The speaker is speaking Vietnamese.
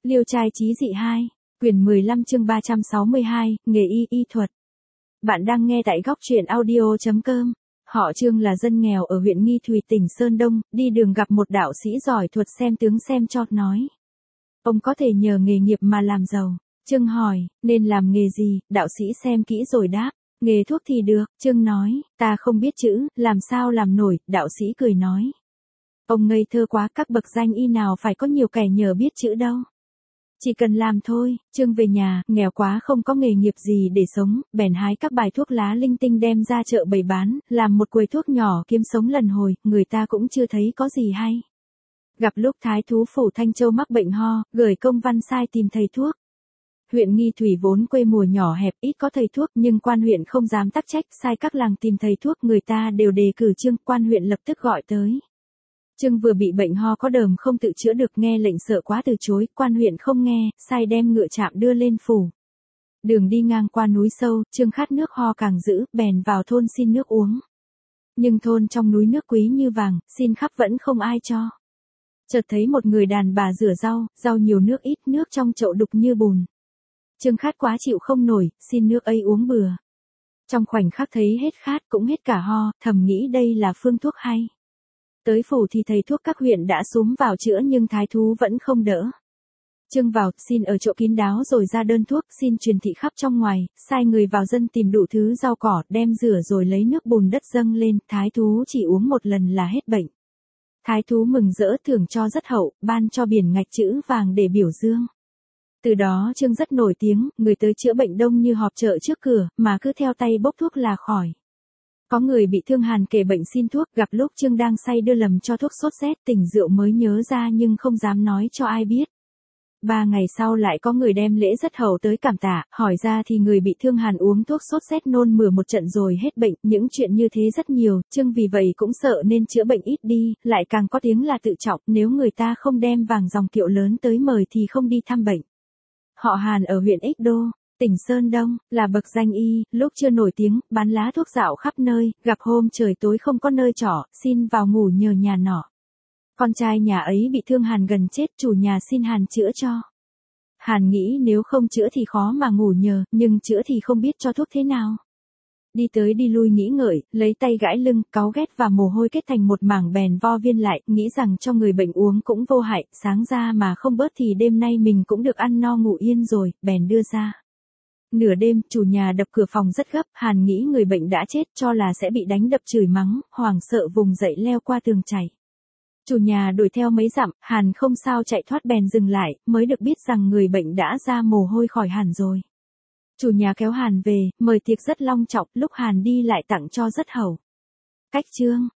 Liêu trai chí dị 2, quyển 15 chương 362, nghề y thuật. Bạn đang nghe tại góc truyện audio.com. Họ Trương là dân nghèo ở huyện Nghi Thủy tỉnh Sơn Đông, đi đường gặp một đạo sĩ giỏi thuật xem tướng xem cho, nói: ông có thể nhờ nghề nghiệp mà làm giàu. Trương hỏi, nên làm nghề gì? Đạo sĩ xem kỹ rồi đáp, nghề thuốc thì được. Trương nói, ta không biết chữ, làm sao làm nổi? Đạo sĩ cười nói, ông ngây thơ quá, các bậc danh y nào phải có nhiều kẻ nhờ biết chữ đâu. Chỉ cần làm thôi. Trương về nhà, nghèo quá không có nghề nghiệp gì để sống, bèn hái các bài thuốc lá linh tinh đem ra chợ bày bán, làm một quầy thuốc nhỏ kiếm sống lần hồi, người ta cũng chưa thấy có gì hay. Gặp lúc thái thú phủ Thanh Châu mắc bệnh ho, gửi công văn sai tìm thầy thuốc. Huyện Nghi Thủy vốn quê mùa nhỏ hẹp, ít có thầy thuốc, nhưng quan huyện không dám tắc trách, sai các làng tìm thầy thuốc, người ta đều đề cử Trương, quan huyện lập tức gọi tới. Trương vừa bị bệnh ho có đờm không tự chữa được, nghe lệnh sợ quá từ chối, quan huyện không nghe, sai đem ngựa trạm đưa lên phủ. Đường đi ngang qua núi sâu, Trương khát nước ho càng dữ, bèn vào thôn xin nước uống. Nhưng thôn trong núi nước quý như vàng, xin khắp vẫn không ai cho. Chợt thấy một người đàn bà rửa rau nhiều nước ít, nước trong chậu đục như bùn. Trương khát quá chịu không nổi, xin nước ấy uống bừa. Trong khoảnh khắc thấy hết khát cũng hết cả ho, thầm nghĩ đây là phương thuốc hay. Tới phủ thì thầy thuốc các huyện đã xúm vào chữa nhưng thái thú vẫn không đỡ. Trương vào, xin ở chỗ kín đáo rồi ra đơn thuốc, xin truyền thị khắp trong ngoài, sai người vào dân tìm đủ thứ rau cỏ, đem rửa rồi lấy nước bùn đất dâng lên, thái thú chỉ uống một lần là hết bệnh. Thái thú mừng rỡ, thưởng cho rất hậu, ban cho biển ngạch chữ vàng để biểu dương. Từ đó Trương rất nổi tiếng, người tới chữa bệnh đông như họp chợ trước cửa, mà cứ theo tay bốc thuốc là khỏi. Có người bị thương hàn kể bệnh xin thuốc, gặp lúc Trương đang say đưa lầm cho thuốc sốt rét, tỉnh rượu mới nhớ ra nhưng không dám nói cho ai biết. 3 ngày sau lại có người đem lễ rất hậu tới cảm tạ, hỏi ra thì người bị thương hàn uống thuốc sốt rét nôn mửa một trận rồi hết bệnh, những chuyện như thế rất nhiều, Trương vì vậy cũng sợ nên chữa bệnh ít đi, lại càng có tiếng là tự trọng, nếu người ta không đem vàng dòng kiệu lớn tới mời thì không đi thăm bệnh. Họ Hàn ở huyện Ích Đô, tỉnh Sơn Đông, là bậc danh y, lúc chưa nổi tiếng, bán lá thuốc dạo khắp nơi, gặp hôm trời tối không có nơi trọ, xin vào ngủ nhờ nhà nọ. Con trai nhà ấy bị thương hàn gần chết, chủ nhà xin Hàn chữa cho. Hàn nghĩ nếu không chữa thì khó mà ngủ nhờ, nhưng chữa thì không biết cho thuốc thế nào. Đi tới đi lui nghĩ ngợi, lấy tay gãi lưng, cáu ghét và mồ hôi kết thành một mảng bèn vo viên lại, nghĩ rằng cho người bệnh uống cũng vô hại, sáng ra mà không bớt thì đêm nay mình cũng được ăn no ngủ yên rồi, bèn đưa ra. Nửa đêm, chủ nhà đập cửa phòng rất gấp, Hàn nghĩ người bệnh đã chết, cho là sẽ bị đánh đập chửi mắng, hoảng sợ vùng dậy leo qua tường chạy. Chủ nhà đuổi theo mấy dặm, Hàn không sao chạy thoát bèn dừng lại, mới được biết rằng người bệnh đã ra mồ hôi khỏi hẳn rồi. Chủ nhà kéo Hàn về, mời tiệc rất long trọng, lúc Hàn đi lại tặng cho rất hậu. Cách Trương,